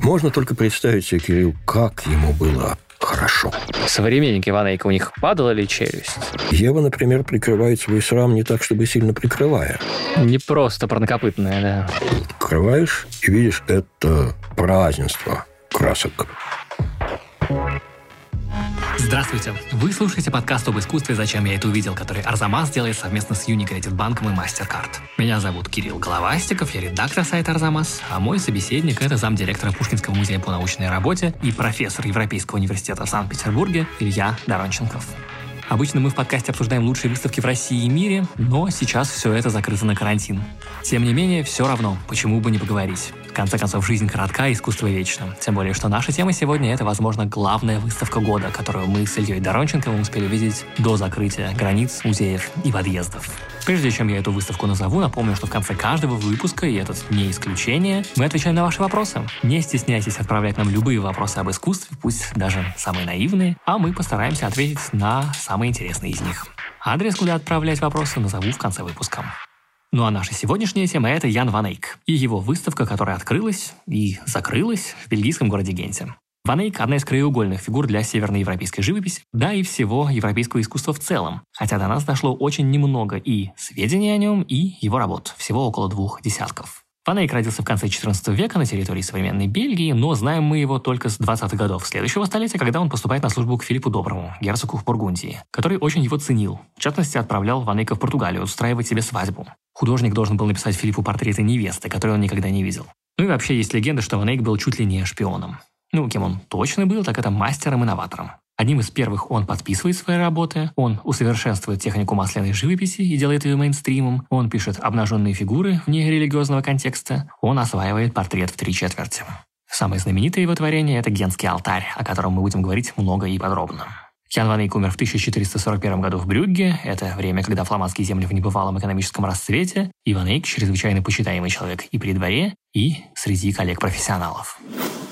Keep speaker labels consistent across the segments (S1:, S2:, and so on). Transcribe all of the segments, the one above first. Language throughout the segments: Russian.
S1: Можно только представить себе, Кирилл, как ему было хорошо.
S2: Современники Ван Эйка, у них падала ли челюсть?
S1: Ева, например, прикрывает свой срам не так, чтобы сильно прикрывая.
S2: Не просто парнокопытная, да.
S1: Открываешь и видишь это празднество красок.
S3: Здравствуйте! Вы слушаете подкаст об искусстве «Зачем я это увидел», который Арзамас делает совместно с Unicredit банком и MasterCard. Меня зовут Кирилл Головастиков, я редактор сайта Арзамас, а мой собеседник – это замдиректора Пушкинского музея по научной работе и профессор Европейского университета в Санкт-Петербурге Илья Доронченков. Обычно мы в подкасте обсуждаем лучшие выставки в России и мире, но сейчас все это закрыто на карантин. Тем не менее, все равно, почему бы не поговорить. В конце концов, жизнь коротка, искусство вечно. Тем более, что наша тема сегодня – это, возможно, главная выставка года, которую мы с Ильей Доронченковым успели видеть до закрытия границ, музеев и подъездов. Прежде чем я эту выставку назову, напомню, что в конце каждого выпуска, и этот не исключение, мы отвечаем на ваши вопросы. Не стесняйтесь отправлять нам любые вопросы об искусстве, пусть даже самые наивные, а мы постараемся ответить на самые интересные из них. Адрес, куда отправлять вопросы, назову в конце выпуска. Ну а наша сегодняшняя тема – это Ян Ван Эйк и его выставка, которая открылась и закрылась в бельгийском городе Генте. Ван Эйк – одна из краеугольных фигур для северноевропейской живописи, да и всего европейского искусства в целом, хотя до нас дошло очень немного и сведений о нем, и его работ, всего около 2 десятков. Ван Эйк родился в конце XIV века на территории современной Бельгии, но знаем мы его только с 20-х годов следующего столетия, когда он поступает на службу к Филиппу Доброму, герцогу в Бургундии, который очень его ценил. В частности, отправлял Ван Эйка в Португалию устраивать себе свадьбу. Художник должен был написать Филиппу портреты невесты, которую он никогда не видел. Ну и вообще есть легенда, что Ван Эйк был чуть ли не шпионом. Ну, кем он точно был, так это мастером и новатором. Одним из первых он подписывает свои работы, он усовершенствует технику масляной живописи и делает ее мейнстримом, он пишет обнаженные фигуры вне религиозного контекста, он осваивает портрет в 3/4. Самое знаменитое его творение – это Генский алтарь, о котором мы будем говорить много и подробно. Ян Ван Эйк умер в 1441 году в Брюгге, это время, когда фламандские земли в небывалом экономическом расцвете, и Ван Эйк – чрезвычайно почитаемый человек и при дворе, и среди коллег-профессионалов.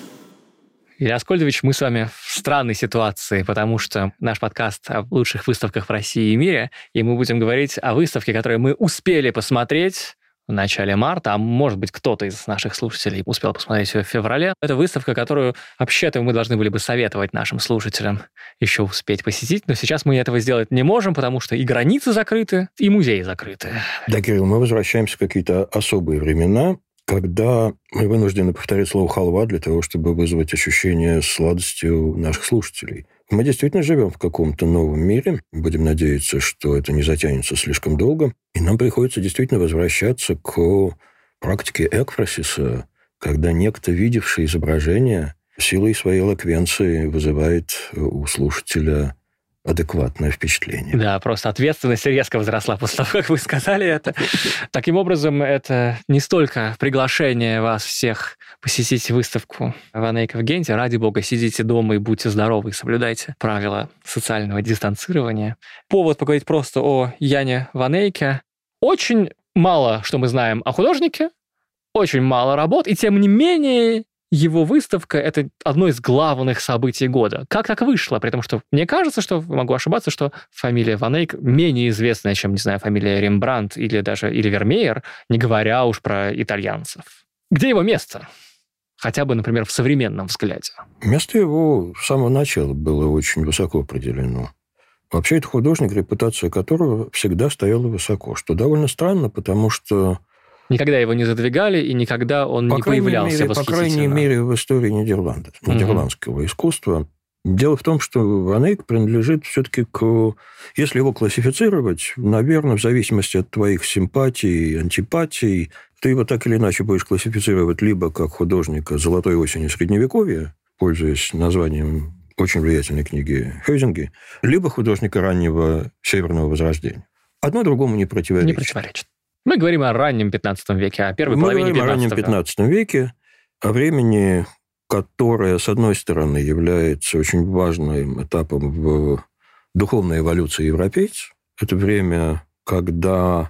S2: Илья Аскольдович, мы с вами в странной ситуации, потому что наш подкаст о лучших выставках в России и мире, и мы будем говорить о выставке, которую мы успели посмотреть в начале марта, а может быть, кто-то из наших слушателей успел посмотреть ее в феврале. Это выставка, которую вообще-то мы должны были бы советовать нашим слушателям еще успеть посетить, но сейчас мы этого сделать не можем, потому что и границы закрыты, и музеи закрыты.
S1: Да, Кирилл, мы возвращаемся в какие-то особые времена, когда мы вынуждены повторять слово «халва» для того, чтобы вызвать ощущение сладости у наших слушателей. Мы действительно живем в каком-то новом мире. Будем надеяться, что это не затянется слишком долго. И нам приходится действительно возвращаться к практике экфросиса, когда некто, видевший изображение, силой своей элоквенции вызывает у слушателя адекватное впечатление.
S2: Да, просто ответственность резко возросла после того, как вы сказали это. Таким образом, это не столько приглашение вас всех посетить выставку Ван Эйка в Генте. Ради бога, сидите дома и будьте здоровы, и соблюдайте правила социального дистанцирования. Повод поговорить просто о Яне Ван Эйке. Очень мало, что мы знаем о художнике, очень мало работ, и тем не менее его выставка – это одно из главных событий года. Как так вышло? При том, что мне кажется, что, могу ошибаться, что фамилия Ван Эйк менее известная, чем, не знаю, фамилия Рембрандт или Вермеер, не говоря уж про итальянцев. Где его место? Хотя бы, например, в современном взгляде.
S1: Место его с самого начала было очень высоко определено. Вообще, это художник, репутация которого всегда стояла высоко, что довольно странно, потому что
S2: никогда его не задвигали, и никогда он не появлялся восхитительно.
S1: По крайней мере, в истории нидерландского искусства. Дело в том, что Ван Эйк принадлежит все-таки к... Если его классифицировать, наверное, в зависимости от твоих симпатий и антипатий, ты его так или иначе будешь классифицировать либо как художника «Золотой осени Средневековья», пользуясь названием очень влиятельной книги Хёйзинги, либо художника раннего Северного Возрождения. Одно другому не противоречит.
S2: Не противоречит. Мы говорим о раннем 15 веке, о первой половине 15 века. Мы говорим о раннем
S1: 15 веке, о времени, которое, с одной стороны, является очень важным этапом в духовной эволюции европейцев. Это время, когда,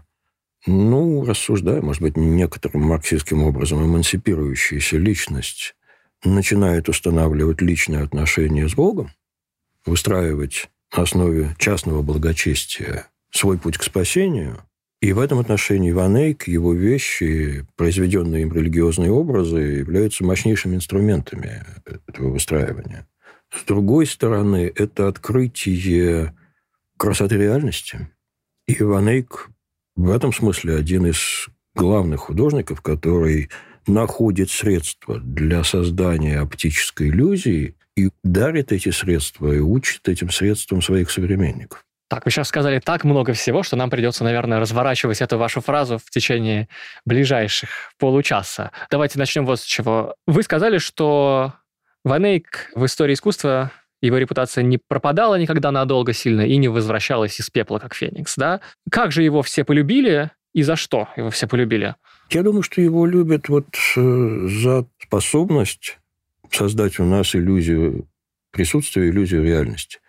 S1: рассуждая, может быть, некоторым марксистским образом, эмансипирующаяся личность начинает устанавливать личные отношения с Богом, выстраивать на основе частного благочестия свой путь к спасению. И в этом отношении Ван Эйк, его вещи, произведенные им религиозные образы, являются мощнейшими инструментами этого выстраивания. С другой стороны, это открытие красоты реальности. И Ван Эйк в этом смысле один из главных художников, который находит средства для создания оптической иллюзии и дарит эти средства и учит этим средствам своих современников.
S2: Так, вы сейчас сказали так много всего, что нам придется, наверное, разворачивать эту вашу фразу в течение ближайших получаса. Давайте начнем вот с чего. Вы сказали, что Ван Эйк в истории искусства, его репутация не пропадала никогда надолго сильно и не возвращалась из пепла, как феникс, да? Как же его все полюбили и за что его все полюбили?
S1: Я думаю, что его любят вот за способность создать у нас иллюзию присутствия, иллюзию реальности,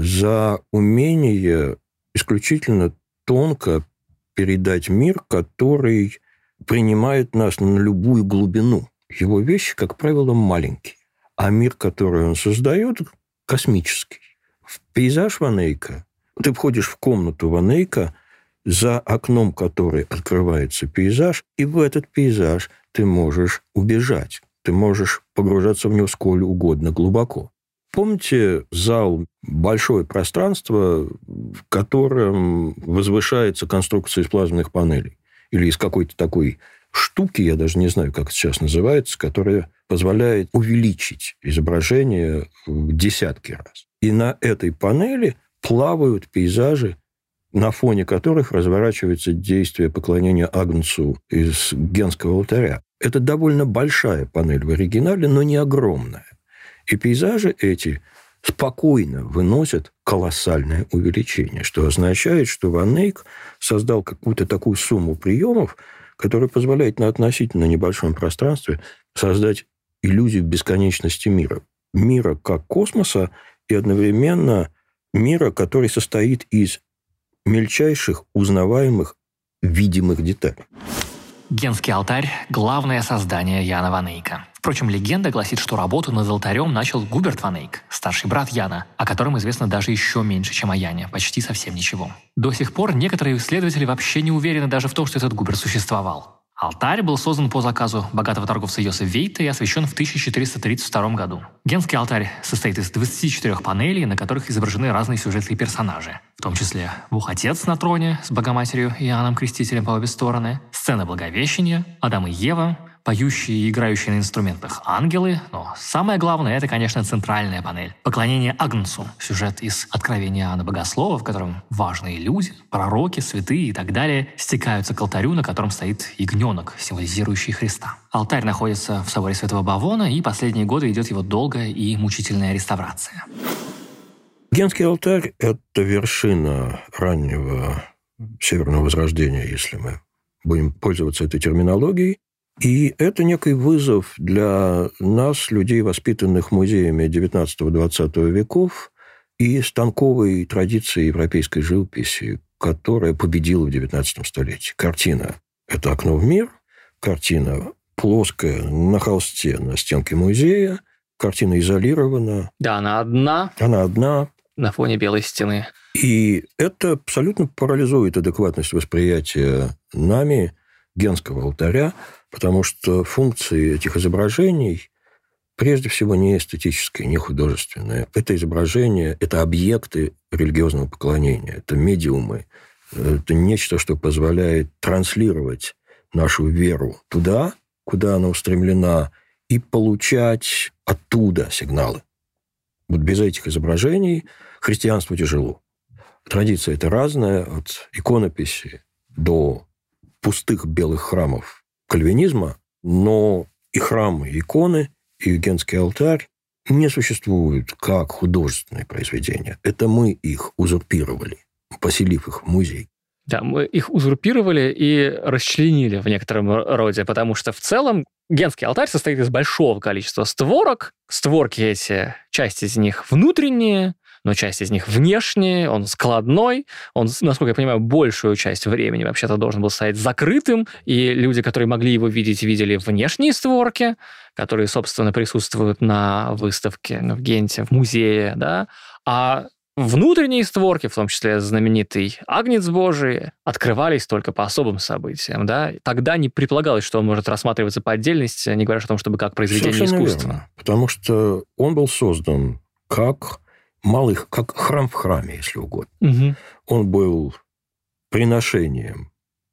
S1: за умение исключительно тонко передать мир, который принимает нас на любую глубину. Его вещи, как правило, маленькие, а мир, который он создает, космический. В пейзаж Ван Эйка, ты входишь в комнату Ван Эйка, за окном которой открывается пейзаж, и в этот пейзаж ты можешь убежать. Ты можешь погружаться в него сколь угодно глубоко. Помните зал, большое пространство, в котором возвышается конструкция из плазменных панелей? Или из какой-то такой штуки, я даже не знаю, как это сейчас называется, которая позволяет увеличить изображение в десятки раз. И на этой панели плавают пейзажи, на фоне которых разворачивается действие поклонения Агнцу из Генского алтаря. Это довольно большая панель в оригинале, но не огромная. И пейзажи эти спокойно выносят колоссальное увеличение, что означает, что Ван Эйк создал какую-то такую сумму приемов, которая позволяет на относительно небольшом пространстве создать иллюзию бесконечности мира. Мира как космоса и одновременно мира, который состоит из мельчайших, узнаваемых, видимых деталей.
S3: Генский алтарь – главное создание Яна Ван Эйка. Впрочем, легенда гласит, что работу над алтарем начал Губерт Ван Эйк, старший брат Яна, о котором известно даже еще меньше, чем о Яне, почти совсем ничего. До сих пор некоторые исследователи вообще не уверены даже в том, что этот Губерт существовал. Алтарь был создан по заказу богатого торговца Йосефа Вейта и освящен в 1432 году. Генский алтарь состоит из 24 панелей, на которых изображены разные сюжеты и персонажи, в том числе Бог-Отец на троне с Богоматерью и Иоанном Крестителем по обе стороны, сцена Благовещения, Адам и Ева, поющие и играющие на инструментах ангелы, но самое главное – это, конечно, центральная панель. Поклонение Агнцу, сюжет из Откровения Иоанна Богослова, в котором важные люди, пророки, святые и так далее стекаются к алтарю, на котором стоит ягненок, символизирующий Христа. Алтарь находится в соборе Святого Бавона, и последние годы идет его долгая и мучительная реставрация.
S1: Генский алтарь – это вершина раннего Северного Возрождения, если мы будем пользоваться этой терминологией. И это некий вызов для нас, людей, воспитанных музеями XIX-XX веков и станковой традиции европейской живописи, которая победила в XIX столетии. Картина – это окно в мир, картина плоская на холсте на стенке музея, картина изолирована.
S2: Да, она одна.
S1: Она одна.
S2: На фоне белой стены.
S1: И это абсолютно парализует адекватность восприятия нами Генского алтаря, потому что функции этих изображений прежде всего не эстетические, не художественные. Это изображения, это объекты религиозного поклонения, это медиумы, это нечто, что позволяет транслировать нашу веру туда, куда она устремлена, и получать оттуда сигналы. Вот без этих изображений христианству тяжело. Традиция это разная, от иконописи до пустых белых храмов кальвинизма, но и храмы, и иконы, и Генский алтарь не существуют как художественные произведения. Это мы их узурпировали, поселив их в музей.
S2: Да, мы их узурпировали и расчленили в некотором роде, потому что в целом Генский алтарь состоит из большого количества створок. Створки эти, часть из них внутренние, но часть из них внешние, он складной, он, насколько я понимаю, большую часть времени вообще-то должен был стоять закрытым, и люди, которые могли его видеть, видели внешние створки, которые, собственно, присутствуют на выставке в Генте, в музее, да, а внутренние створки, в том числе знаменитый Агнец Божий, открывались только по особым событиям, да? Тогда не предполагалось, что он может рассматриваться по отдельности, не говоря о том, чтобы как произведение
S1: Совершенно
S2: искусства.
S1: Верно, потому что он был создан как как храм в храме, если угодно.
S2: Угу.
S1: Он был приношением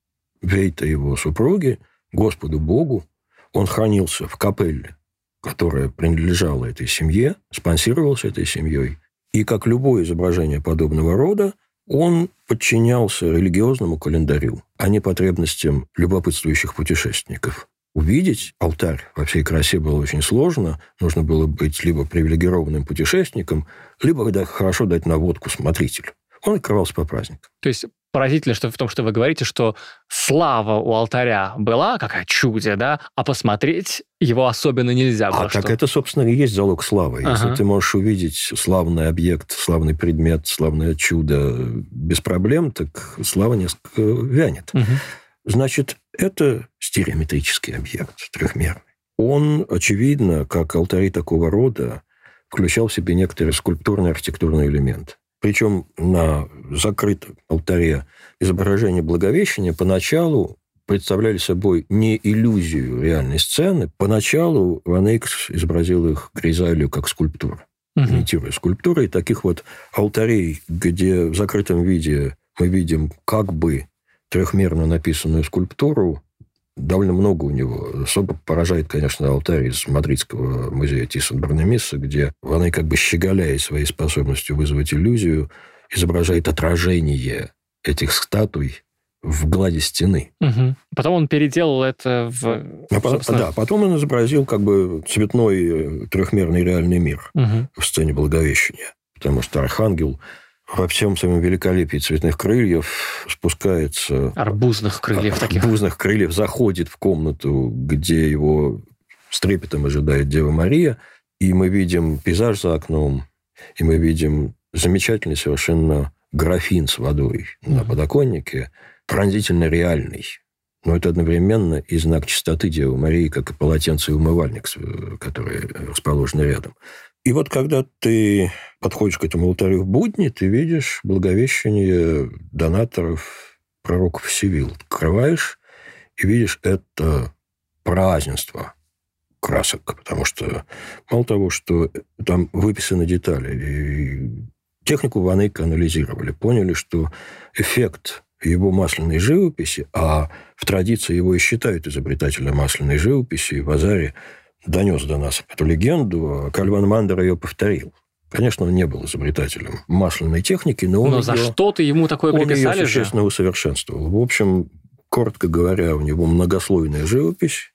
S1: Вейта его супруги Господу Богу. Он хранился в капелле, которая принадлежала этой семье, спонсировался этой семьей. И как любое изображение подобного рода, он подчинялся религиозному календарю, а не потребностям любопытствующих путешественников. Увидеть алтарь во всей красе было очень сложно. Нужно было быть либо привилегированным путешественником, либо хорошо дать наводку смотрителю. Он открывался по праздникам.
S2: То есть поразительно в том, что вы говорите, что слава у алтаря была, какая чудо, да, а посмотреть его особенно нельзя было.
S1: Так это, собственно, и есть залог славы. Если ты можешь увидеть славный объект, славный предмет, славное чудо без проблем, так слава несколько вянет. Значит, это стереометрический объект, трехмерный. Он, очевидно, как алтари такого рода, включал в себе некоторые скульптурные архитектурные элементы. Причем на закрытом алтаре изображения Благовещения поначалу представляли собой не иллюзию реальной сцены. Поначалу Ван Эйк изобразил их гризалью как скульптуру, имитируя скульптуры. И таких вот алтарей, где в закрытом виде мы видим как бы трехмерно написанную скульптуру, довольно много у него. Особо поражает, конечно, алтарь из Мадридского музея Тиссон-Барнемисса, где Ван Эйк, как бы щеголяя своей способностью вызвать иллюзию, изображает отражение этих статуй в глади стены.
S2: Потом он переделал это в...
S1: Да, потом он изобразил как бы цветной трехмерный реальный мир в сцене Благовещения. Потому что архангел во всем своем великолепии цветных крыльев спускается...
S2: Арбузных крыльев таких.
S1: Арбузных крыльев заходит в комнату, где его с трепетом ожидает Дева Мария, и мы видим пейзаж за окном, и мы видим замечательный совершенно графин с водой на подоконнике, пронзительно реальный. Но это одновременно и знак чистоты Девы Марии, как и полотенце и умывальник, которые расположены рядом. И вот когда ты подходишь к этому алтарю в будни, ты видишь Благовещение донаторов, пророков Севил. Открываешь и видишь это празднество красок, потому что мало того, что там выписаны детали, и технику Ван Эйка анализировали, поняли, что эффект его масляной живописи, а в традиции его и считают изобретателем масляной живописи, Вазари донес до нас эту легенду, а Кальван Мандер ее повторил. Конечно, он не был изобретателем масляной техники, но
S2: за что-то ему такое приписали
S1: он ее существенно усовершенствовал. В общем, коротко говоря, у него многослойная живопись,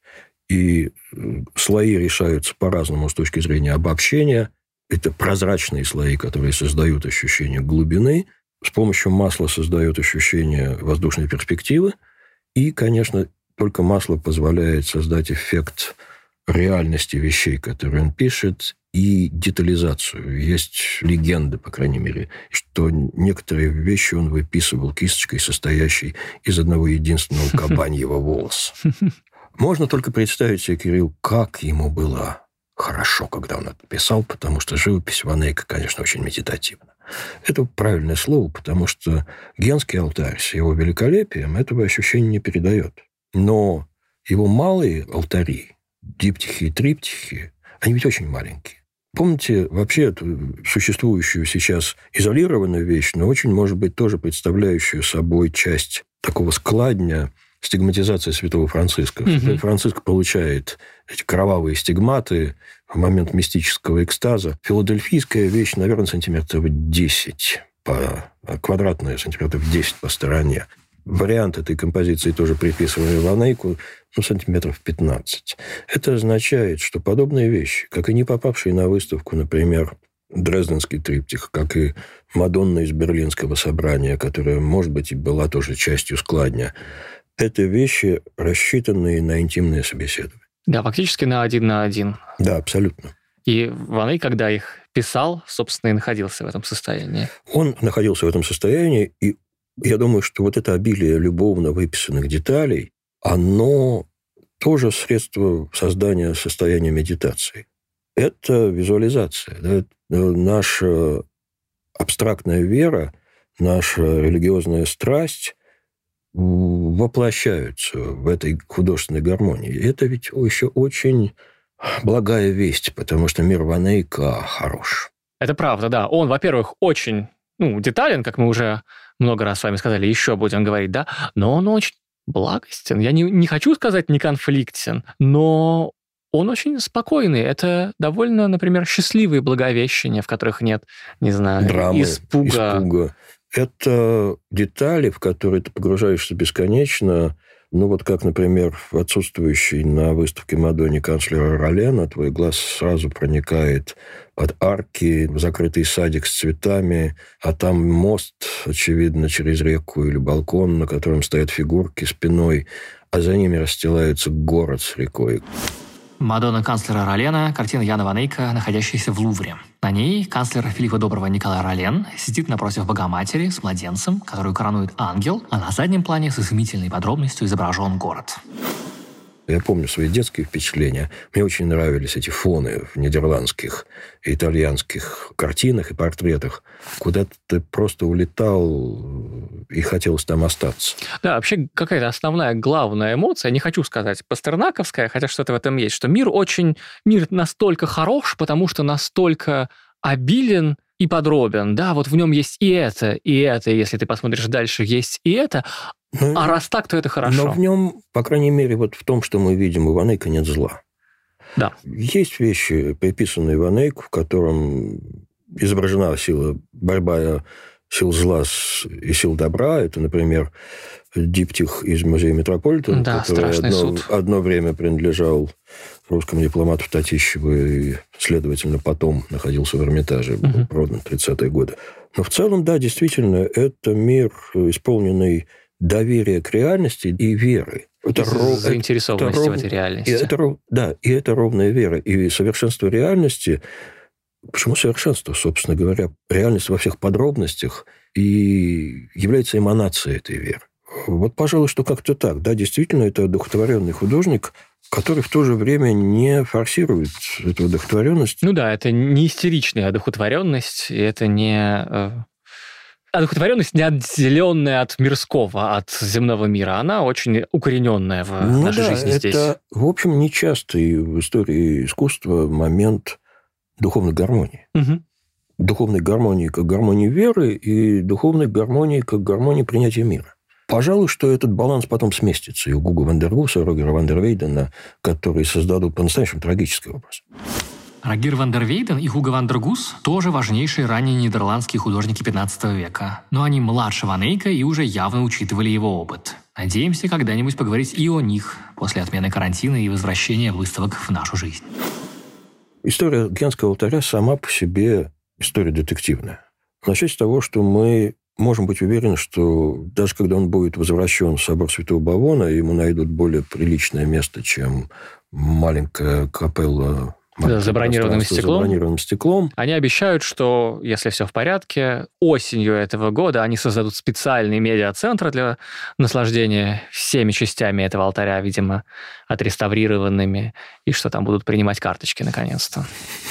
S1: и слои решаются по-разному с точки зрения обобщения. Это прозрачные слои, которые создают ощущение глубины. С помощью масла создает ощущение воздушной перспективы. И, конечно, только масло позволяет создать эффект реальности вещей, которые он пишет, и детализацию. Есть легенды, по крайней мере, что некоторые вещи он выписывал кисточкой, состоящей из одного единственного кабаньего волоса. Можно только представить себе, Кирилл, как ему было хорошо, когда он это писал, потому что живопись Ван Эйка, конечно, очень медитативна. Это правильное слово, потому что Генский алтарь с его великолепием этого ощущения не передает. Но его малые алтари, диптихи и триптихи, они ведь очень маленькие. Помните вообще эту существующую сейчас изолированную вещь, но очень, может быть, тоже представляющую собой часть такого складня стигматизации святого Франциска. Святой Франциск получает эти кровавые стигматы в момент мистического экстаза. Филадельфийская вещь, наверное, сантиметров 10 квадратная, сантиметров 10 по стороне. Вариант этой композиции тоже приписывали Ван Эйку, сантиметров 15. Это означает, что подобные вещи, как и не попавшие на выставку, например, Дрезденский триптих, как и Мадонна из Берлинского собрания, которая, может быть, и была тоже частью складня, это вещи, рассчитанные на интимное собеседование.
S2: Да, фактически на 1 на 1.
S1: Да, абсолютно.
S2: И Ван Эйк, когда их писал, собственно, и находился в этом состоянии.
S1: Он находился в этом состоянии, и я думаю, что вот это обилие любовно выписанных деталей, оно тоже средство создания состояния медитации. Это визуализация. Да? Наша абстрактная вера, наша религиозная страсть воплощаются в этой художественной гармонии. И это ведь еще очень благая весть, потому что мир Ванейка хорош.
S2: Это правда, да. Он, во-первых, очень детален, как мы уже много раз с вами сказали, еще будем говорить, да, но он очень благостен. Я не хочу сказать неконфликтен, но он очень спокойный. Это довольно, например, счастливые благовещения, в которых нет, не знаю,
S1: драмы,
S2: испуга.
S1: Это детали, в которые ты погружаешься бесконечно. Вот как, например, в отсутствующей на выставке Мадонне канцлера Ролена твой глаз сразу проникает от арки в закрытый садик с цветами, а там мост, очевидно, через реку или балкон, на котором стоят фигурки спиной, а за ними расстилается город с рекой.
S3: Мадонна канцлера Ролена – картина Яна Ванейка, находящаяся в Лувре. На ней канцлер Филиппа Доброго Николай Ролен сидит напротив Богоматери с младенцем, которую коронует ангел, а на заднем плане с изумительной подробностью изображен город.
S1: Я помню свои детские впечатления. Мне очень нравились эти фоны в нидерландских и итальянских картинах и портретах, куда ты просто улетал и хотелось там остаться.
S2: Да, вообще какая-то основная, главная эмоция, не хочу сказать пастернаковская, хотя что-то в этом есть, что мир настолько хорош, потому что настолько обилен и подробен. Да, вот в нем есть и это, если ты посмотришь дальше, есть и это. А раз так, то это хорошо.
S1: Но в нем, по крайней мере, вот в том, что мы видим, у Ванейка нет зла.
S2: Да.
S1: Есть вещи, приписанные Ванейку, в котором изображена борьба сил зла и сил добра. Это, например, диптих из музея Метрополитен,
S2: да,
S1: который одно время принадлежал русскому дипломату Татищеву и, следовательно, потом находился в Эрмитаже, был продан в 30-е годы. Но в целом, да, действительно, это мир, исполненный доверия к реальности и веры.
S2: Заинтересованности в этой реальности.
S1: И это ровная вера. И совершенство реальности... Почему совершенство, собственно говоря? Реальность во всех подробностях и является эманацией этой веры. Вот, пожалуй, что как-то так. Да, действительно, это одухотворенный художник, который в то же время не форсирует эту одухотворенность.
S2: Это не истеричная одухотворенность, и это не... Одухотворенность не отделенная от мирского, от земного мира. Она очень укорененная в нашей жизни здесь.
S1: Это, в общем, нечастый в истории искусства момент духовной гармонии. Духовной гармонии как гармонии веры и духовной гармонии как гармонии принятия мира. Пожалуй, что этот баланс потом сместится и у Гуго ван дер Гуса, Рогера ван дер Вейдена, которые создадут по-настоящему трагический образ.
S3: Рогер ван дер Вейден и Гуго ван дер Гус тоже важнейшие ранние нидерландские художники 15 века. Но они младше Ванейка и уже явно учитывали его опыт. Надеемся когда-нибудь поговорить и о них после отмены карантина и возвращения выставок в нашу жизнь.
S1: История Генского алтаря сама по себе история детективная. Начать с того, что мы можем быть уверены, что даже когда он будет возвращен в собор Святого Бавона, ему найдут более приличное место, чем маленькая капелла
S2: с забронированным
S1: стеклом.
S2: Они обещают, что, если все в порядке, осенью этого года они создадут специальный медиацентр для наслаждения всеми частями этого алтаря, видимо, отреставрированными, и что там будут принимать карточки наконец-то.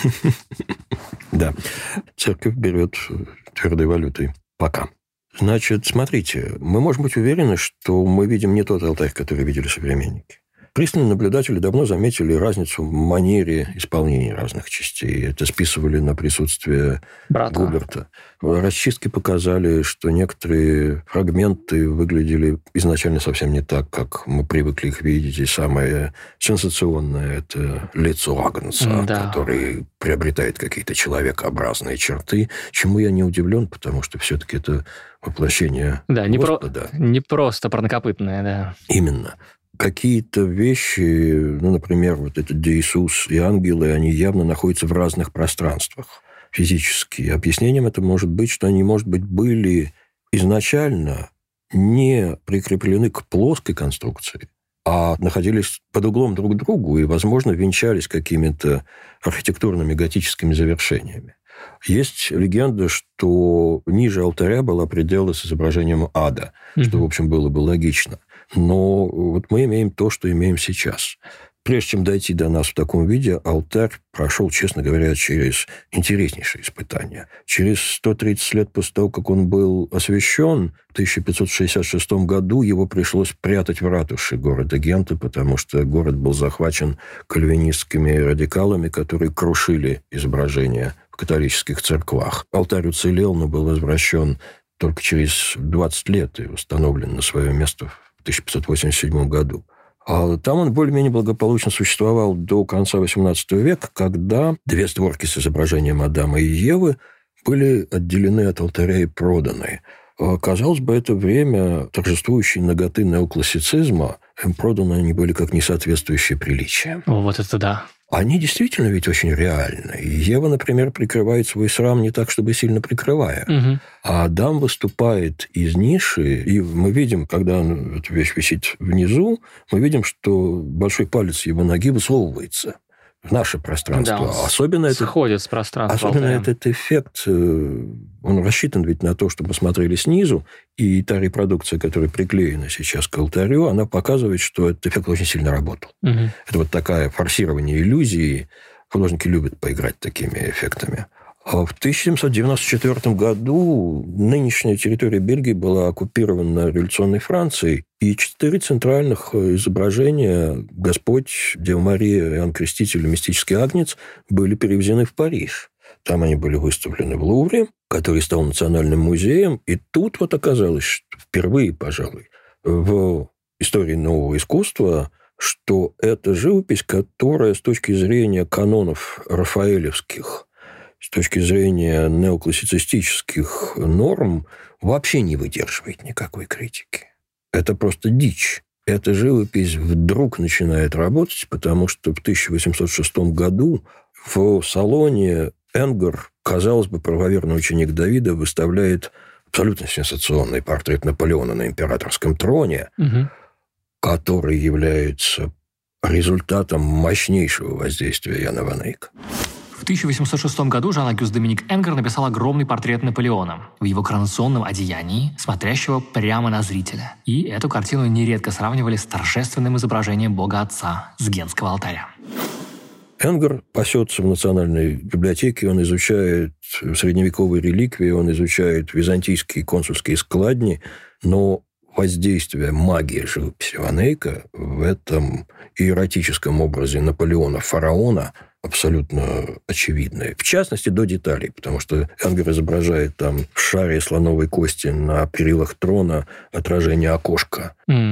S1: Да. Церковь берет твердой валютой. Пока. Значит, смотрите, мы можем быть уверены, что мы видим не тот алтарь, который видели современники. Пристальные наблюдатели давно заметили разницу в манере исполнения разных частей. Это списывали на присутствие Губерта. Расчистки показали, что некоторые фрагменты выглядели изначально совсем не так, как мы привыкли их видеть. И самое сенсационное – это лицо Агнца, который приобретает какие-то человекообразные черты, чему я не удивлен, потому что все-таки это воплощение Господа.
S2: Не просто парнокопытное, да.
S1: Именно. Какие-то вещи, например, вот этот Иисус и ангелы, они явно находятся в разных пространствах физически. Объяснением это может быть, что они, может быть, были изначально не прикреплены к плоской конструкции, а находились под углом друг к другу и, возможно, венчались какими-то архитектурными готическими завершениями. Есть легенда, что ниже алтаря была предела с изображением ада, что, в общем, было бы логично. Но вот мы имеем то, что имеем сейчас. Прежде чем дойти до нас в таком виде, алтарь прошел, честно говоря, через интереснейшие испытания. Через 130 лет после того, как он был освящен, в 1566 году его пришлось прятать в ратуше города Гента, потому что город был захвачен кальвинистскими радикалами, которые крушили изображения в католических церквах. Алтарь уцелел, но был возвращен только через 20 лет и установлен на свое место в 1587 году. А там он более-менее благополучно существовал до конца XVIII века, когда две створки с изображением Адама и Евы были отделены от алтаря и проданы. Казалось бы, это время торжествующей наготы неоклассицизма, им проданы они были как несоответствующие приличиям.
S2: Вот это да.
S1: Они действительно ведь очень реальны. Ева, например, прикрывает свой срам не так, чтобы сильно прикрывая.
S2: Угу.
S1: А Адам выступает из ниши, и мы видим, когда эта вещь висит внизу, мы видим, что большой палец его ноги высовывается в наше пространство.
S2: Да,
S1: особенно
S2: сходит с пространства.
S1: Особенно этот эффект, он рассчитан ведь на то, чтобы смотрели снизу, и та репродукция, которая приклеена сейчас к алтарю, она показывает, что этот эффект очень сильно работал. Угу. Это вот такая форсирование иллюзии. Художники любят поиграть такими эффектами. А в 1794 году нынешняя территория Бельгии была оккупирована революционной Францией, и 4 центральных изображения «Господь», «Дева Мария», «Иоанн Креститель» и «Мистический Агнец» были перевезены в Париж. Там они были выставлены в Лувре, который стал национальным музеем. И тут вот оказалось, что впервые, пожалуй, в истории нового искусства, что это живопись, которая с точки зрения канонов рафаэлевских, с точки зрения неоклассицистических норм, вообще не выдерживает никакой критики. Это просто дичь. Эта живопись вдруг начинает работать, потому что в 1806 году в салоне Энгер, казалось бы, правоверный ученик Давида, выставляет абсолютно сенсационный портрет Наполеона на императорском троне, который является результатом мощнейшего воздействия Яна ван Эйка.
S3: В 1806 году Жан-Агюст Доминик Энгер написал огромный портрет Наполеона в его коронационном одеянии, смотрящего прямо на зрителя. И эту картину нередко сравнивали с торжественным изображением Бога Отца с Гентского алтаря.
S1: Энгер пасется в Национальной библиотеке, он изучает средневековые реликвии, он изучает византийские консульские складни, но воздействие магии живописи ван Эйка в этом иеротическом образе Наполеона-фараона абсолютно очевидное. В частности, до деталей, потому что Энгер изображает там в шаре слоновой кости на перилах трона отражение окошка,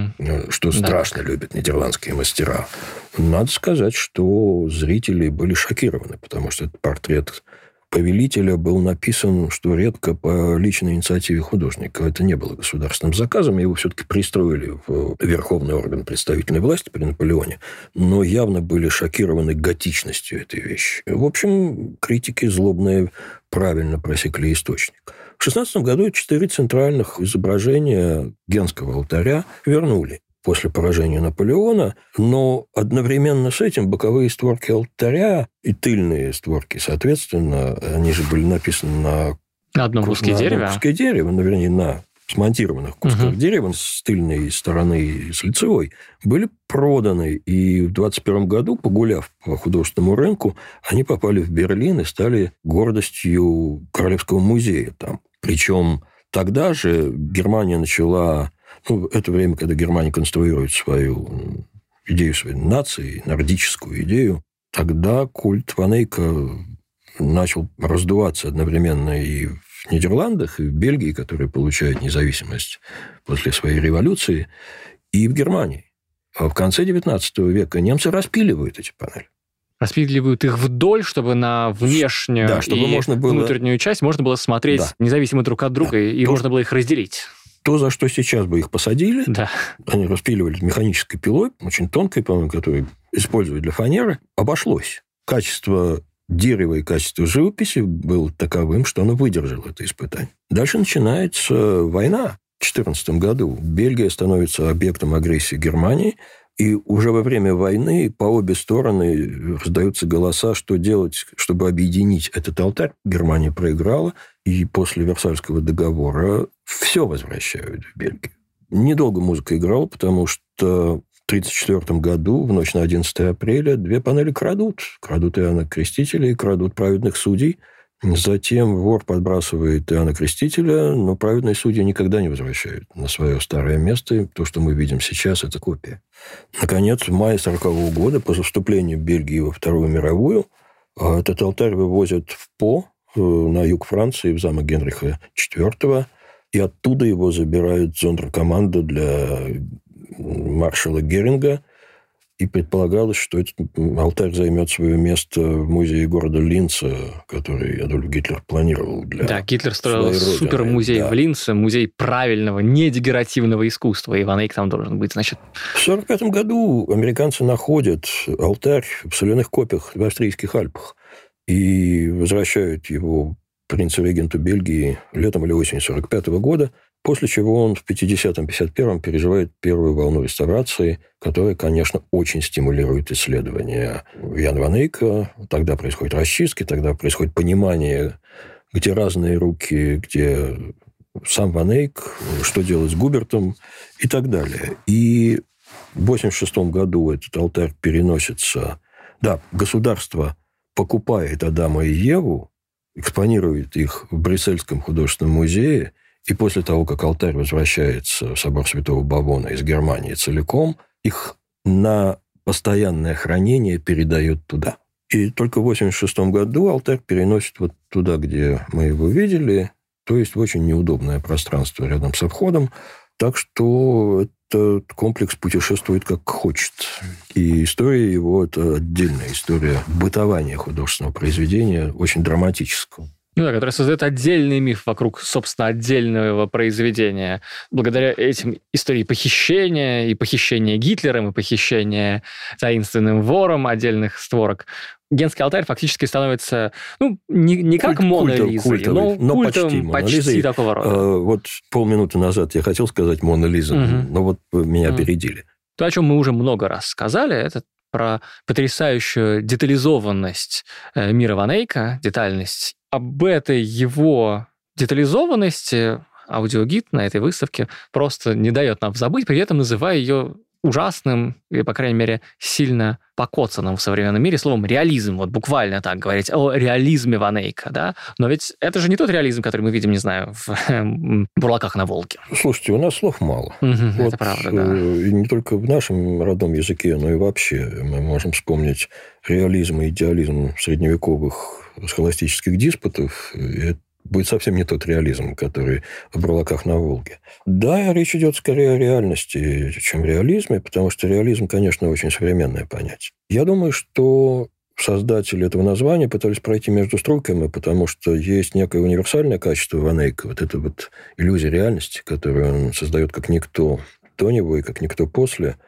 S1: что страшно любят нидерландские мастера. Надо сказать, что зрители были шокированы, потому что этот портрет повелителя был написан, что редко, по личной инициативе художника. Это не было государственным заказом, его все-таки пристроили в верховный орган представительной власти при Наполеоне, но явно были шокированы готичностью этой вещи. В общем, критики злобные правильно просекли источник. В 16 году 4 центральных изображения Гентского алтаря вернули после поражения Наполеона, но одновременно с этим боковые створки алтаря и тыльные створки, соответственно, они же были написаны на
S2: одном куске
S1: дерева, вернее, на смонтированных кусках дерева с тыльной стороны и с лицевой, были проданы. И в 21 году, погуляв по художественному рынку, они попали в Берлин и стали гордостью Королевского музея там. Причем тогда же Германия начала... это время, когда Германия конструирует свою идею своей нации, нордическую идею, тогда культ ван Эйка начал раздуваться одновременно и в Нидерландах, и в Бельгии, которая получает независимость после своей революции, и в Германии. А в конце XIX века немцы распиливают эти панели.
S2: Распиливают их вдоль, чтобы на внешнюю
S1: чтобы
S2: и внутреннюю часть можно было смотреть независимо друг от друга, и можно было их разделить.
S1: То, за что сейчас бы их посадили, они распиливали механической пилой, очень тонкой, по-моему, которую используют для фанеры, обошлось. Качество дерева и качество живописи было таковым, что оно выдержало это испытание. Дальше начинается война. В 2014 году Бельгия становится объектом агрессии Германии, и уже во время войны по обе стороны раздаются голоса, что делать, чтобы объединить этот алтарь. Германия проиграла, и после Версальского договора все возвращают в Бельгию. Недолго музыка играла, потому что 1934 году, в ночь на 11 апреля, 2 панели крадут. Крадут Иоанна Крестителя и крадут праведных судей. Затем вор подбрасывает Иоанна Крестителя, но праведные судьи никогда не возвращают на свое старое место. То, что мы видим сейчас, это копия. Наконец, в мае 1940 года, после вступления Бельгии во Вторую мировую, этот алтарь вывозят в По, на юг Франции, в замок Генриха IV, и оттуда его забирают зондеркоманда для маршала Геринга, и предполагалось, что этот алтарь займет свое место в музее города Линца, который Адольф Гитлер планировал для
S2: Да, Гитлер строил
S1: своей
S2: супермузей
S1: родины.
S2: в Линце, музей правильного, недегеративного искусства, и Ван Эйк там должен быть, значит.
S1: В 1945 году американцы находят алтарь в соляных копиях в австрийских Альпах и возвращают его принцу-регенту Бельгии летом или осенью 1945 года, после чего он в 50-51 переживает первую волну реставрации, которая, конечно, очень стимулирует исследования Яна Ван Эйка. Тогда происходят расчистки, тогда происходит понимание, где разные руки, где сам Ван Эйк, что делать с Губертом и так далее. И в 1986 году этот алтарь переносится... Да, государство покупает Адама и Еву, экспонирует их в Брюссельском художественном музее, и после того, как алтарь возвращается в собор Святого Бавона из Германии целиком, их на постоянное хранение передают туда. И только в 1986 году алтарь переносит вот туда, где мы его видели, то есть в очень неудобное пространство рядом со входом. Так что этот комплекс путешествует как хочет. И история его – это отдельная история бытования художественного произведения, очень драматического.
S2: Ну да, который создает отдельный миф вокруг, собственно, отдельного произведения. Благодаря этим истории похищения, и похищения Гитлером, и похищения таинственным вором отдельных створок, Генский алтарь фактически становится, не как Мона Лизой, но почти такого рода.
S1: Вот полминуты назад я хотел сказать Мона Лиза, но вот меня опередили.
S2: То, о чем мы уже много раз сказали, это про потрясающую детализованность мира Ван Эйка, детальность. Об этой его детализованности аудиогид на этой выставке просто не дает нам забыть, при этом называя ее ужасным, или, по крайней мере, сильно покоцанным в современном мире словом реализм. Вот буквально так говорить о реализме Ван Эйка, да? Но ведь это же не тот реализм, который мы видим, не знаю, в «Бурлаках на Волге».
S1: Слушайте, у нас слов мало.
S2: Это правда, да.
S1: И не только в нашем родном языке, но и вообще. Мы можем вспомнить реализм и идеализм средневековых схоластических диспутов. Это будет совсем не тот реализм, который в «Бурлаках на Волге». Да, речь идет скорее о реальности, чем реализме, потому что реализм, конечно, очень современное понятие. Я думаю, что создатели этого названия пытались пройти между строками, потому что есть некое универсальное качество Ван Эйка, вот эта вот иллюзия реальности, которую он создает как никто до него и как никто после.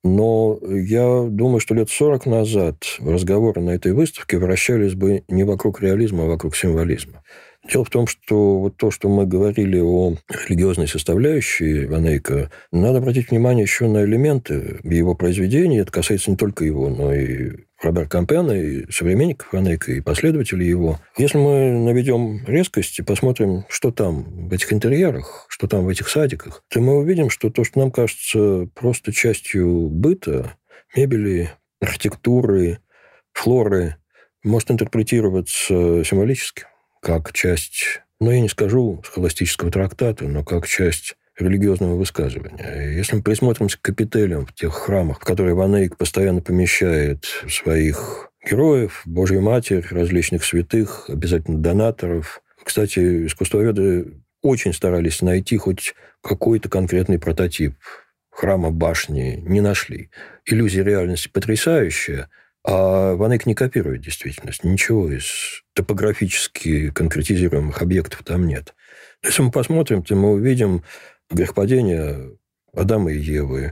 S1: Но я думаю, что лет 40 назад разговоры на этой выставке вращались бы не вокруг реализма, а вокруг символизма. Дело в том, что вот то, что мы говорили о религиозной составляющей Ван Эйка, надо обратить внимание еще на элементы в его произведении. Это касается не только его, но и Робера Кампена, и современников Ван Эйка, и последователей его. Если мы наведем резкость и посмотрим, что там в этих интерьерах, что там в этих садиках, то мы увидим, что то, что нам кажется просто частью быта, мебели, архитектуры, флоры, может интерпретироваться символически, как часть, я не скажу схоластического трактата, но как часть религиозного высказывания. Если мы присмотримся к капителям в тех храмах, в которые Ван Эйк постоянно помещает своих героев, Божью Матерь, различных святых, обязательно донаторов. Кстати, искусствоведы очень старались найти хоть какой-то конкретный прототип храма, башни, не нашли. Иллюзия реальности потрясающая, а Ван Эйк не копирует действительность. Ничего из топографически конкретизируемых объектов там нет. Если мы посмотрим, то мы увидим грехопадение Адама и Евы,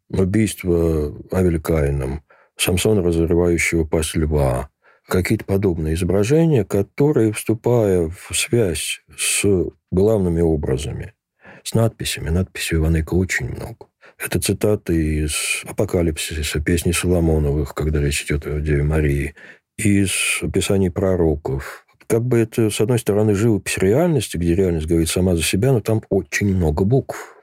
S1: убийство Авеля Каином, Самсона, разрывающего пасть льва, какие-то подобные изображения, которые, вступая в связь с главными образами, с надписями, надписей у Ван Эйка очень много. Это цитаты из «Апокалипсиса», песни Соломоновых, когда речь идет о Деве Марии, из описаний пророков. Как бы это, с одной стороны, живопись реальности, где реальность говорит сама за себя, но там очень много букв.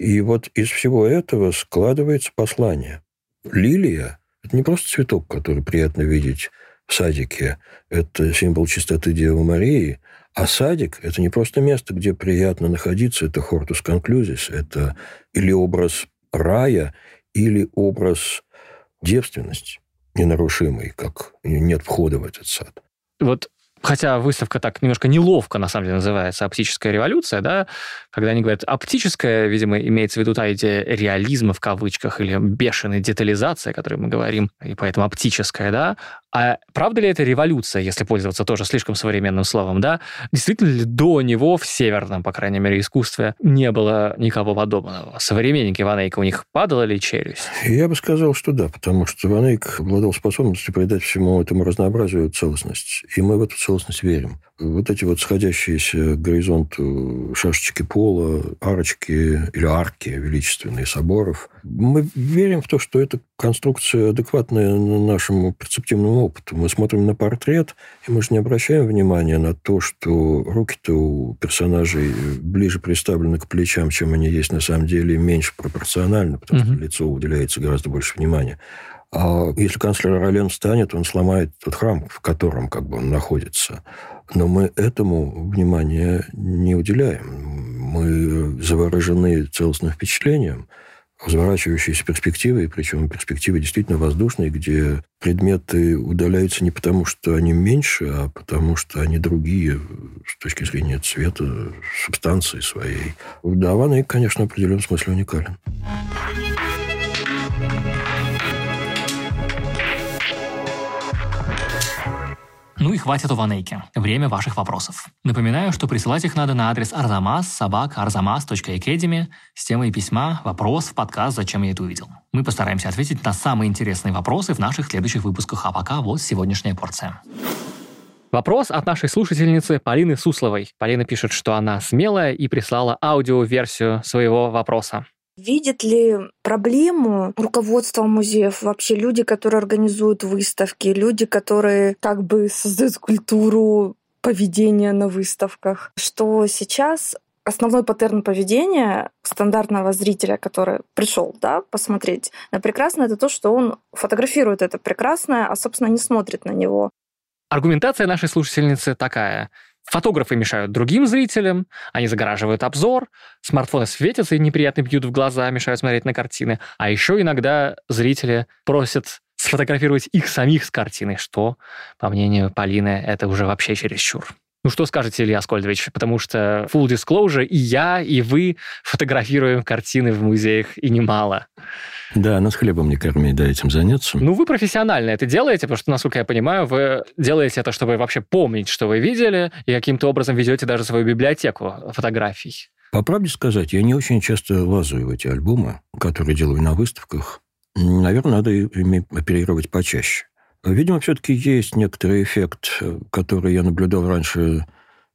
S1: И вот из всего этого складывается послание. Лилия – это не просто цветок, который приятно видеть в садике. Это символ чистоты Девы Марии. А садик – это не просто место, где приятно находиться. Это hortus conclusis. Это или образ рая, или образ девственности ненарушимой, как нет входа в этот сад.
S2: Вот хотя выставка так немножко неловко, на самом деле, называется «Оптическая революция», да, когда они говорят «оптическая», видимо, имеется в виду та идея реализма в кавычках или бешеной детализации, о которой мы говорим, и поэтому оптическая, да. А правда ли это революция, если пользоваться тоже слишком современным словом, да? Действительно ли до него в северном, по крайней мере, искусстве не было никого подобного? Современники Ван Эйка, у них падала ли челюсть?
S1: Я бы сказал, что да, потому что Ван Эйк обладал способностью придать всему этому разнообразию целостность. И мы в эту целостность верим. Вот эти вот сходящиеся к горизонту шашечки пола, арочки или арки величественные соборов. Мы верим в то, что это конструкция адекватная нашему перцептивному опыту. Мы смотрим на портрет, и мы же не обращаем внимания на то, что руки-то у персонажей ближе приставлены к плечам, чем они есть на самом деле, меньше пропорционально, потому что лицу уделяется гораздо больше внимания. А если канцлер Ролен встанет, он сломает тот храм, в котором как бы он находится. Но мы этому внимания не уделяем. Мы заворожены целостным впечатлением, разворачивающейся перспективой, причем перспективы действительно воздушные, где предметы удаляются не потому, что они меньше, а потому, что они другие с точки зрения цвета, субстанции своей. Да, Ван Эйк, конечно, в определенном смысле уникален.
S3: Ну и хватит о Ван Эйке. Время ваших вопросов. Напоминаю, что присылать их надо на адрес arzamas@arzamas.academy с темой письма «Вопрос в подкаст «Зачем я это увидел?». Мы постараемся ответить на самые интересные вопросы в наших следующих выпусках. А пока вот сегодняшняя порция.
S2: Вопрос от нашей слушательницы Полины Сусловой. Полина пишет, что она смелая и прислала аудиоверсию своего вопроса.
S4: Видит ли проблему руководство музеев, вообще люди, которые организуют выставки, люди, которые как бы создают культуру поведения на выставках, что сейчас основной паттерн поведения стандартного зрителя, который пришел, да, посмотреть на прекрасное, это то, что он фотографирует это прекрасное, а, собственно, не смотрит на него.
S2: Аргументация нашей слушательницы такая. Фотографы мешают другим зрителям, они загораживают обзор, смартфоны светятся и неприятно бьют в глаза, мешают смотреть на картины. А еще иногда зрители просят сфотографировать их самих с картиной, что, по мнению Полины, это уже вообще чересчур. Ну что скажете, Илья Аскольдович? Потому что full disclosure, и я, и вы фотографируем картины в музеях, и немало.
S1: Да, нас хлебом не корми, да, этим заняться.
S2: Ну, вы профессионально это делаете, потому что, насколько я понимаю, вы делаете это, чтобы вообще помнить, что вы видели, и каким-то образом ведете даже свою библиотеку фотографий.
S1: По правде сказать, я не очень часто лазаю в эти альбомы, которые делаю на выставках. Наверное, надо ими оперировать почаще. Видимо, все-таки есть некоторый эффект, который я наблюдал раньше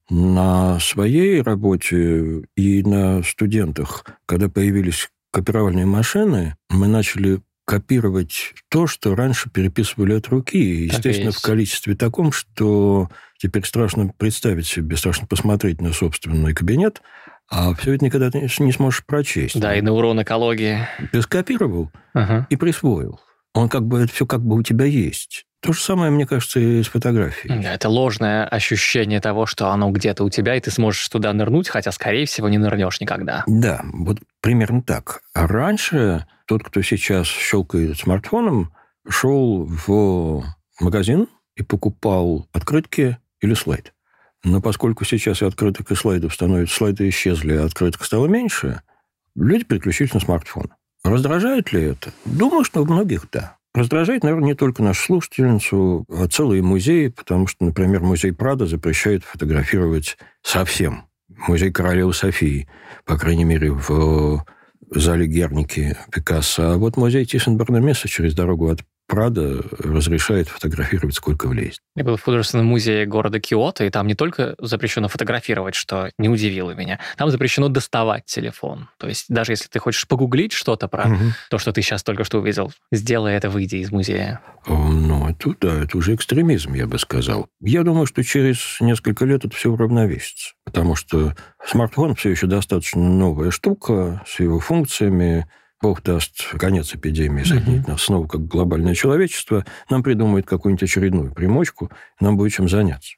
S1: на своей работе и на студентах. Когда появились копировальные машины, мы начали копировать то, что раньше переписывали от руки. Естественно, в количестве таком, что теперь страшно представить себе, страшно посмотреть на собственный кабинет, а все это никогда ты не сможешь прочесть.
S2: Да, и на урон экологии.
S1: Ты скопировал и присвоил. Он как бы, это все как бы у тебя есть. То же самое, мне кажется, и с фотографией.
S2: Да, это ложное ощущение того, что оно где-то у тебя, и ты сможешь туда нырнуть, хотя, скорее всего, не нырнешь никогда.
S1: Да, вот примерно так. А раньше тот, кто сейчас щелкает смартфоном, шел в магазин и покупал открытки или слайд. Но поскольку сейчас и открыток, и слайдов становятся, слайды исчезли, а открыток стало меньше, люди переключились на смартфон. Раздражает ли это? Думаю, что у многих да. Раздражает, наверное, не только нашу слушательницу, а целые музеи, потому что, например, музей Прадо запрещает фотографировать совсем. Музей королевы Софии, по крайней мере, в зале Герники Пикассо. А вот музей Тиссен-Барнемеса через дорогу от Прада разрешает фотографировать сколько влезет.
S2: Я был в художественном музее города Киото, и там не только запрещено фотографировать, что не удивило меня, там запрещено доставать телефон. То есть даже если ты хочешь погуглить что-то про то, что ты сейчас только что увидел, сделай это, выйдя из музея.
S1: Ну, это уже экстремизм, я бы сказал. Я думаю, что через несколько лет это все уравновесится, потому что смартфон все еще достаточно новая штука с его функциями. Бог даст конец эпидемии, соединить нас снова как глобальное человечество, нам придумают какую-нибудь очередную примочку, нам будет чем заняться.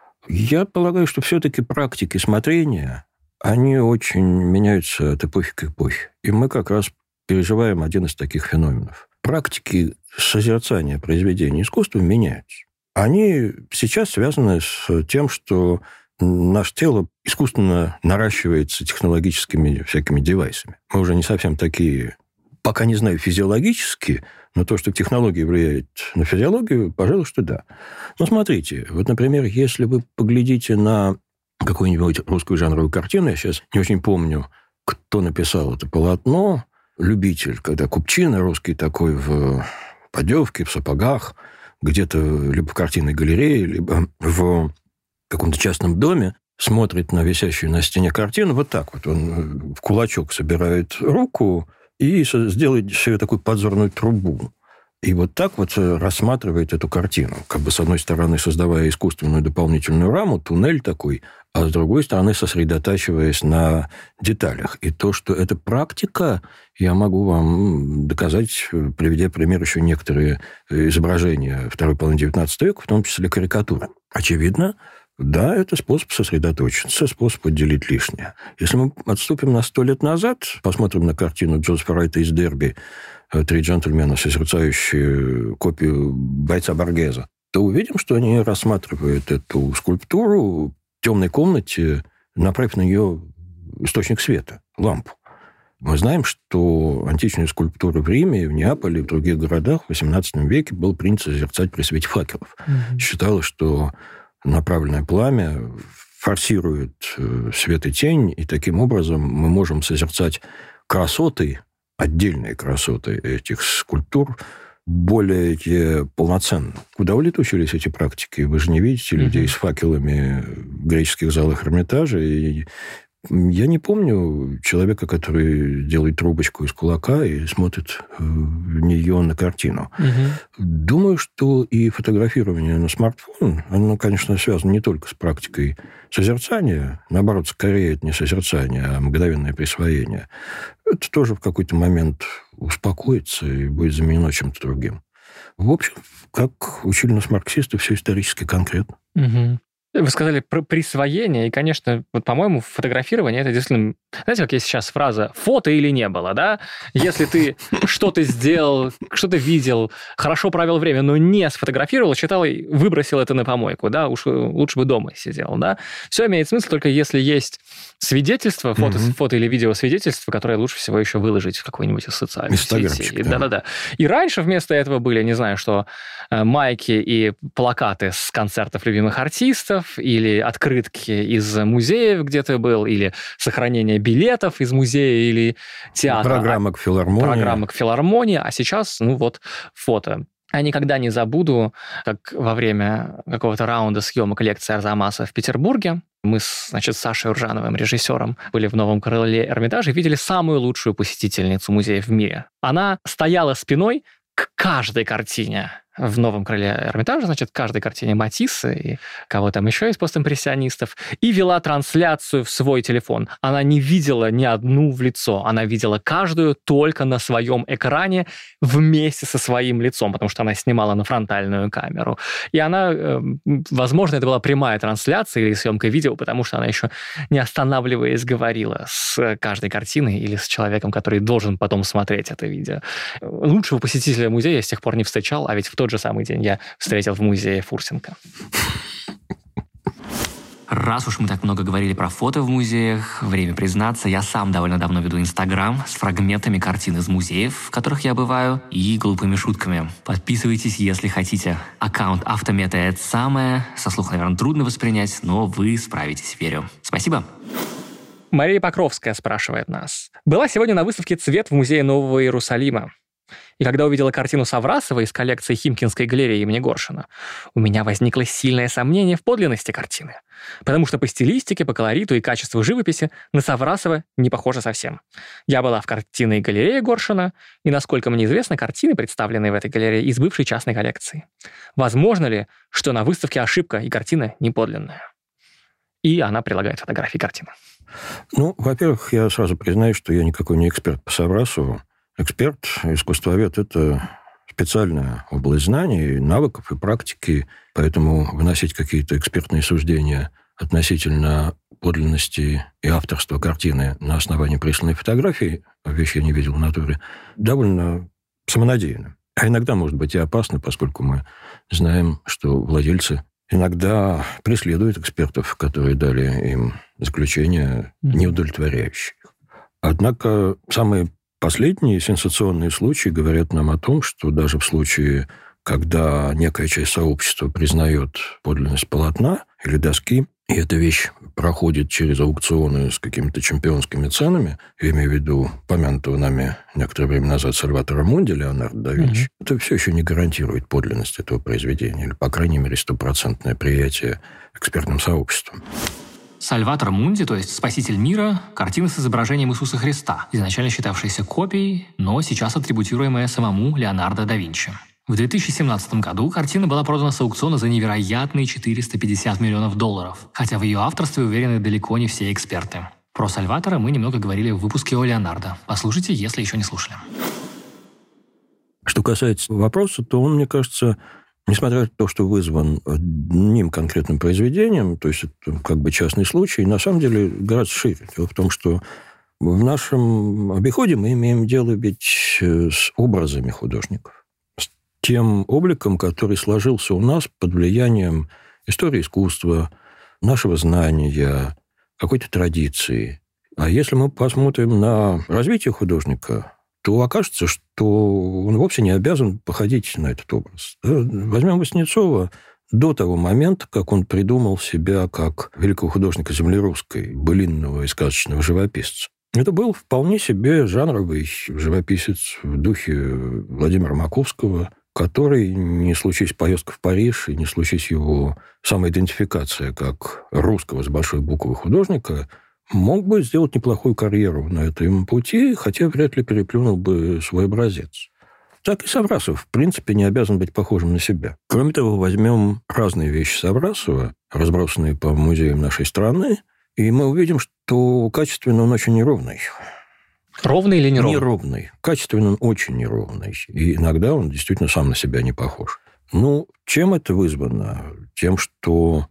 S1: Я полагаю, что все-таки практики смотрения, они очень меняются от эпохи к эпохе. И мы как раз переживаем один из таких феноменов. Практики созерцания произведений искусства меняются. Они сейчас связаны с тем, что наше тело искусственно наращивается технологическими всякими девайсами. Мы уже не совсем такие, пока не знаю физиологически, но то, что технология влияет на физиологию, пожалуй, что да. Но смотрите, вот, например, если вы поглядите на какую-нибудь русскую жанровую картину, я сейчас не очень помню, кто написал это полотно, любитель, когда купчина русский такой в поддевке, в сапогах, где-то либо в картинной галерее, либо в каком-то частном доме, смотрит на висящую на стене картину вот так вот. Он в кулачок собирает руку и сделает себе такую подзорную трубу. И вот так вот рассматривает эту картину. Как бы с одной стороны создавая искусственную дополнительную раму, туннель такой, а с другой стороны сосредотачиваясь на деталях. И то, что это практика, я могу вам доказать, приведя пример еще некоторые изображения второй половины XIX века, в том числе карикатуры. Очевидно, да, это способ сосредоточиться, способ отделить лишнее. Если мы отступим на 100 лет назад, посмотрим на картину Джозефа Райта из «Дерби», «Три джентльмена, созерцающие копию бойца Боргеза, то увидим, что они рассматривают эту скульптуру в темной комнате, направив на нее источник света, лампу. Мы знаем, что античные скульптуры в Риме, в Неаполе и в других городах в XVIII веке было принято созерцать при свете факелов. Считалось, что направленное пламя форсирует свет и тень, и таким образом мы можем созерцать красоты, отдельные красоты этих скульптур более полноценно. Куда улетучились эти практики? Вы же не видите людей с факелами в греческих залах Эрмитажа. И я не помню человека, который делает трубочку из кулака и смотрит в нее на картину. Думаю, что и фотографирование на смартфон, оно, конечно, связано не только с практикой созерцания, наоборот, скорее это не созерцание, а мгновенное присвоение. Это тоже в какой-то момент успокоится и будет заменено чем-то другим. В общем, как учили нас марксисты, все исторически конкретно.
S2: Вы сказали про присвоение, и, конечно, вот, по-моему, фотографирование – это действительно... Знаете, как есть сейчас фраза «фото или не было», да? Если ты что-то сделал, что-то видел, хорошо провел время, но не сфотографировал, читал и выбросил это на помойку, да? Уж лучше бы дома сидел, да? Все имеет смысл только если есть свидетельство, фото или видео свидетельство, которое лучше всего еще выложить в какой-нибудь из социальных сетей. Да-да-да. И раньше вместо этого были, не знаю, что майки и плакаты с концертов любимых артистов, или открытки из музеев, где ты был, или сохранение билетов из музея или театра.
S1: Программа к филармонии. А сейчас, фото. Я никогда не забуду, как во время какого-то раунда съемок лекции Арзамаса в Петербурге мы с Сашей Уржановым, режиссером, были в новом крыле Эрмитажа и видели самую лучшую посетительницу музея в мире. Она стояла спиной к каждой картине в новом крыле Эрмитажа, значит, каждой картине Матисса и кого там еще из постимпрессионистов, и вела трансляцию в свой телефон. Она не видела ни одну в лицо, она видела каждую только на своем экране вместе со своим лицом, потому что она снимала на фронтальную камеру. И она, возможно, это была прямая трансляция или съемка видео, потому что она еще не останавливаясь говорила с каждой картиной или с человеком, который должен потом смотреть это видео. Лучшего посетителя музея я с тех пор не встречал, а ведь в тот же самый день я встретил в музее Фурсенко.
S3: Раз уж мы так много говорили про фото в музеях, время признаться, я сам довольно давно веду Инстаграм с фрагментами картин из музеев, в которых я бываю, и глупыми шутками. Подписывайтесь, если хотите. Аккаунт Автомета — это самое. Со слуха, наверное, трудно воспринять, но вы справитесь, верю. Спасибо.
S2: Мария Покровская спрашивает нас. Была сегодня на выставке «Цвет» в музее Нового Иерусалима. И когда увидела картину Саврасова из коллекции Химкинской галереи имени Горшина, у меня возникло сильное сомнение в подлинности картины. Потому что по стилистике, по колориту и качеству живописи на Саврасова не похоже совсем. Я была в картинной галерее Горшина, и, насколько мне известно, картины, представленные в этой галерее, из бывшей частной коллекции. Возможно ли, что на выставке ошибка и картина не подлинная? И она прилагает фотографии картины.
S1: Ну, во-первых, я сразу признаюсь, что я никакой не эксперт по Саврасову. Эксперт, искусствовед – это специальная область знаний, навыков и практики, поэтому выносить какие-то экспертные суждения относительно подлинности и авторства картины на основании присланной фотографии, вещи я не видел в натуре, довольно самонадеянно. А иногда может быть и опасно, поскольку мы знаем, что владельцы иногда преследуют экспертов, которые дали им заключения неудовлетворяющие. Однако самые последние сенсационные случаи говорят нам о том, что даже в случае, когда некая часть сообщества признает подлинность полотна или доски, и эта вещь проходит через аукционы с какими-то чемпионскими ценами, я имею в виду помянутого нами некоторое время назад Сальватора Мунди, Леонардо да Винчи, это все еще не гарантирует подлинность этого произведения, или, по крайней мере, 100% приятие экспертным сообществом.
S3: Сальватор Мунди, то есть «Спаситель мира», картина с изображением Иисуса Христа, изначально считавшаяся копией, но сейчас атрибутируемая самому Леонардо да Винчи. В 2017 году картина была продана с аукциона за невероятные $450 миллионов, хотя в ее авторстве уверены далеко не все эксперты. Про Сальватора мы немного говорили в выпуске о Леонардо. Послушайте, если еще не слушали.
S1: Что касается вопроса, то он, мне кажется, несмотря на то, что вызван одним конкретным произведением, то есть это как бы частный случай, на самом деле гораздо шире. Дело в том, что в нашем обиходе мы имеем дело ведь с образами художников, с тем обликом, который сложился у нас под влиянием истории искусства, нашего знания, какой-то традиции. А если мы посмотрим на развитие художника, то окажется, что он вовсе не обязан походить на этот образ. Возьмем Васнецова до того момента, как он придумал себя как великого художника земли русской, былинного и сказочного живописца. Это был вполне себе жанровый живописец в духе Владимира Маковского, который, не случись поездка в Париж, и не случись его самоидентификация как русского с большой буквы художника, мог бы сделать неплохую карьеру на этом пути, хотя вряд ли переплюнул бы свой образец. Так и Саврасов, в принципе, не обязан быть похожим на себя. Кроме того, возьмем разные вещи Саврасова, разбросанные по музеям нашей страны, и мы увидим, что качественно он очень неровный.
S2: Ровный или неровный?
S1: Неровный. Качественно он очень неровный. И иногда он действительно сам на себя не похож. Ну, чем это вызвано? Тем, что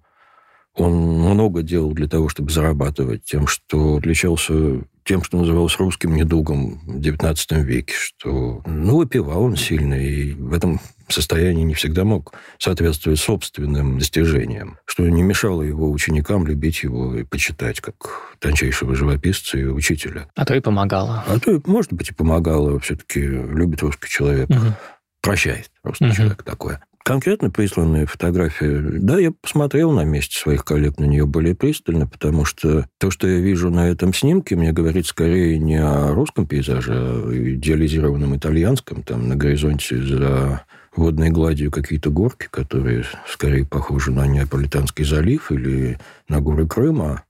S1: он много делал для того, чтобы зарабатывать, тем, что отличался тем, что называлось русским недугом в XIX веке, что, выпивал он сильно, и в этом состоянии не всегда мог соответствовать собственным достижениям, что не мешало его ученикам любить его и почитать как тончайшего живописца и учителя.
S2: А то и помогало.
S1: А то, может быть, и помогало. Все-таки любит русский человек. Прощает русский человек такое. Конкретно присланная фотография, да, я посмотрел на месте своих коллег на нее более пристально, потому что то, что я вижу на этом снимке, мне говорит скорее не о русском пейзаже, а о идеализированном итальянском, там на горизонте за водной гладью какие-то горки, которые скорее похожи на Неаполитанский залив или на горы Крыма.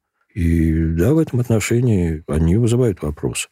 S1: И да, в этом отношении они вызывают вопросы.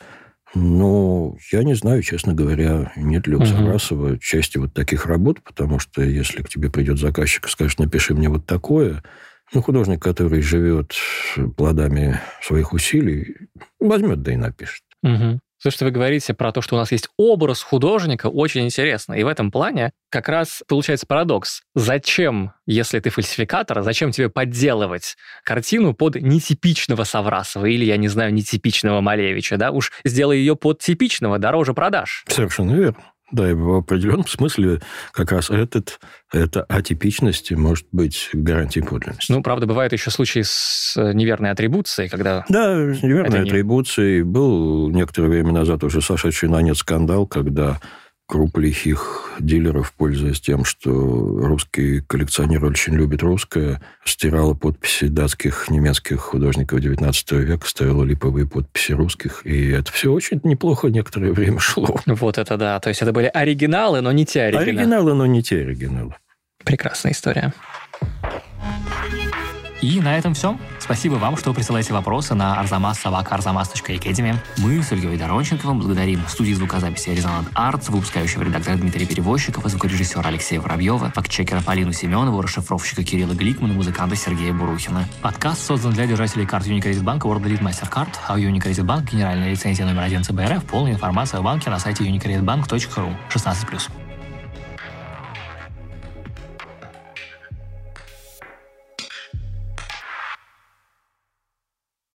S1: Но я не знаю, честно говоря, нет ли у Саврасова части вот таких работ, потому что если к тебе придет заказчик и скажет, напиши мне вот такое, художник, который живет плодами своих усилий, возьмет, да и напишет.
S2: То, что вы говорите про то, что у нас есть образ художника, очень интересно. И в этом плане как раз получается парадокс. Зачем, если ты фальсификатор, зачем тебе подделывать картину под нетипичного Саврасова или, я не знаю, нетипичного Малевича, да? Уж сделай ее под типичного, дороже продаж.
S1: Совершенно верно. Да, и в определенном смысле как раз эта атипичность может быть гарантией подлинности.
S2: Правда, бывают еще случаи с неверной атрибуцией, когда...
S1: Да, с неверной атрибуцией. Был некоторое время назад уже сошедший на нет скандал, когда группа лихих дилеров, пользуясь тем, что русский коллекционер очень любит русское, стирала подписи датских, немецких художников XIX века, ставила липовые подписи русских. И это все очень неплохо некоторое время шло.
S2: Вот это да. То есть это были оригиналы, но не те оригиналы.
S1: Оригиналы, но не те оригиналы.
S2: Прекрасная история.
S3: И на этом все. Спасибо вам, что присылаете вопросы на arzamas@arzamas.academy. Мы с Ильей Доронченковым благодарим студии звукозаписи Резонант Артс, выпускающего редактора Дмитрия Перевозчикова, звукорежиссера Алексея Воробьева, фактчекера Полину Семенову, расшифровщика Кирилла Гликмана, музыканта Сергея Бурухина. Подкаст создан для держателей карт Unicredit Bank World Elite MasterCard, а у Unicredit Bank генеральная лицензия номер 1 ЦБРФ. Полная информация о банке на сайте unicreditbank.ru. 16+.